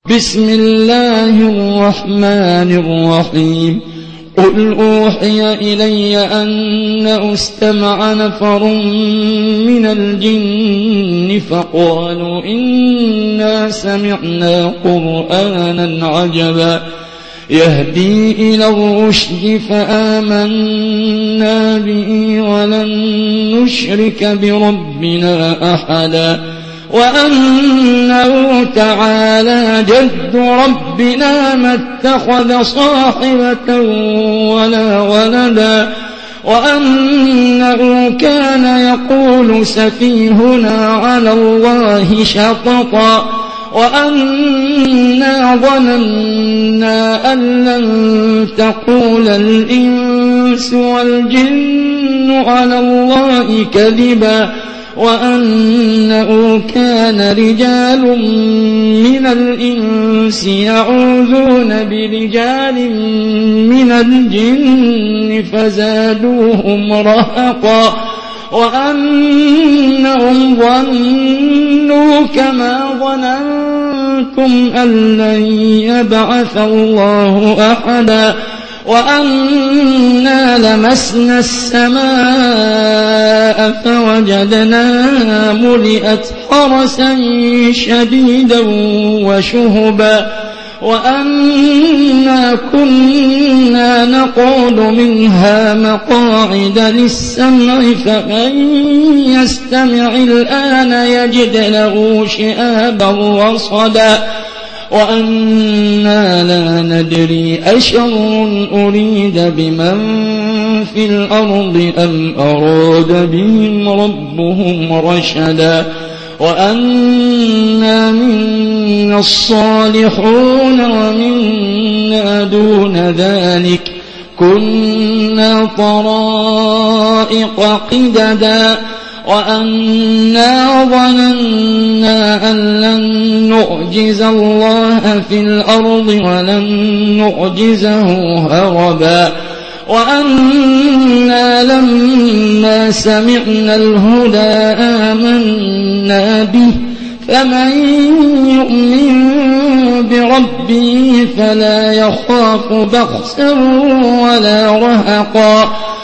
بسم الله الرحمن الرحيم قل أوحي إلي أنه استمع نفر من الجن فقالوا إنا سمعنا قرآنا عجبا يهدي إلى الرشد فآمنا به ولن نشرك بربنا أحدا وأنه تعالى جد ربنا ما اتخذ صاحبة ولا ولدا وأنه كان يقول سفيهنا على الله شططا وأنا ظننا أن لن تقول الإنس والجن على الله كذبا وأنه كان رجال من الإنس يعوذون برجال من الجن فزادوهم رهقا وأنهم ظنوا كما ظننتم أن لن يبعث الله أحدا وأنا لمسنا السماء فوجدناها ملئت حرسا شديدا وشهبا وأنا كنا نقعد منها مقاعد للسمع فمن يستمع الآن يجد له شهابا رصدا وأنا لا ندري أشر أريد بمن في الأرض أم أراد بهم ربهم رشدا وأنا منا الصالحون ومنا دون ذلك كنا طرائق قددا وأنا ظننا أن لن نعجز الله في الأرض ولن نعجزه هربا وأنا لما سمعنا الهدى آمنا به فمن يؤمن بربه فلا يخاف بخسا ولا رهقا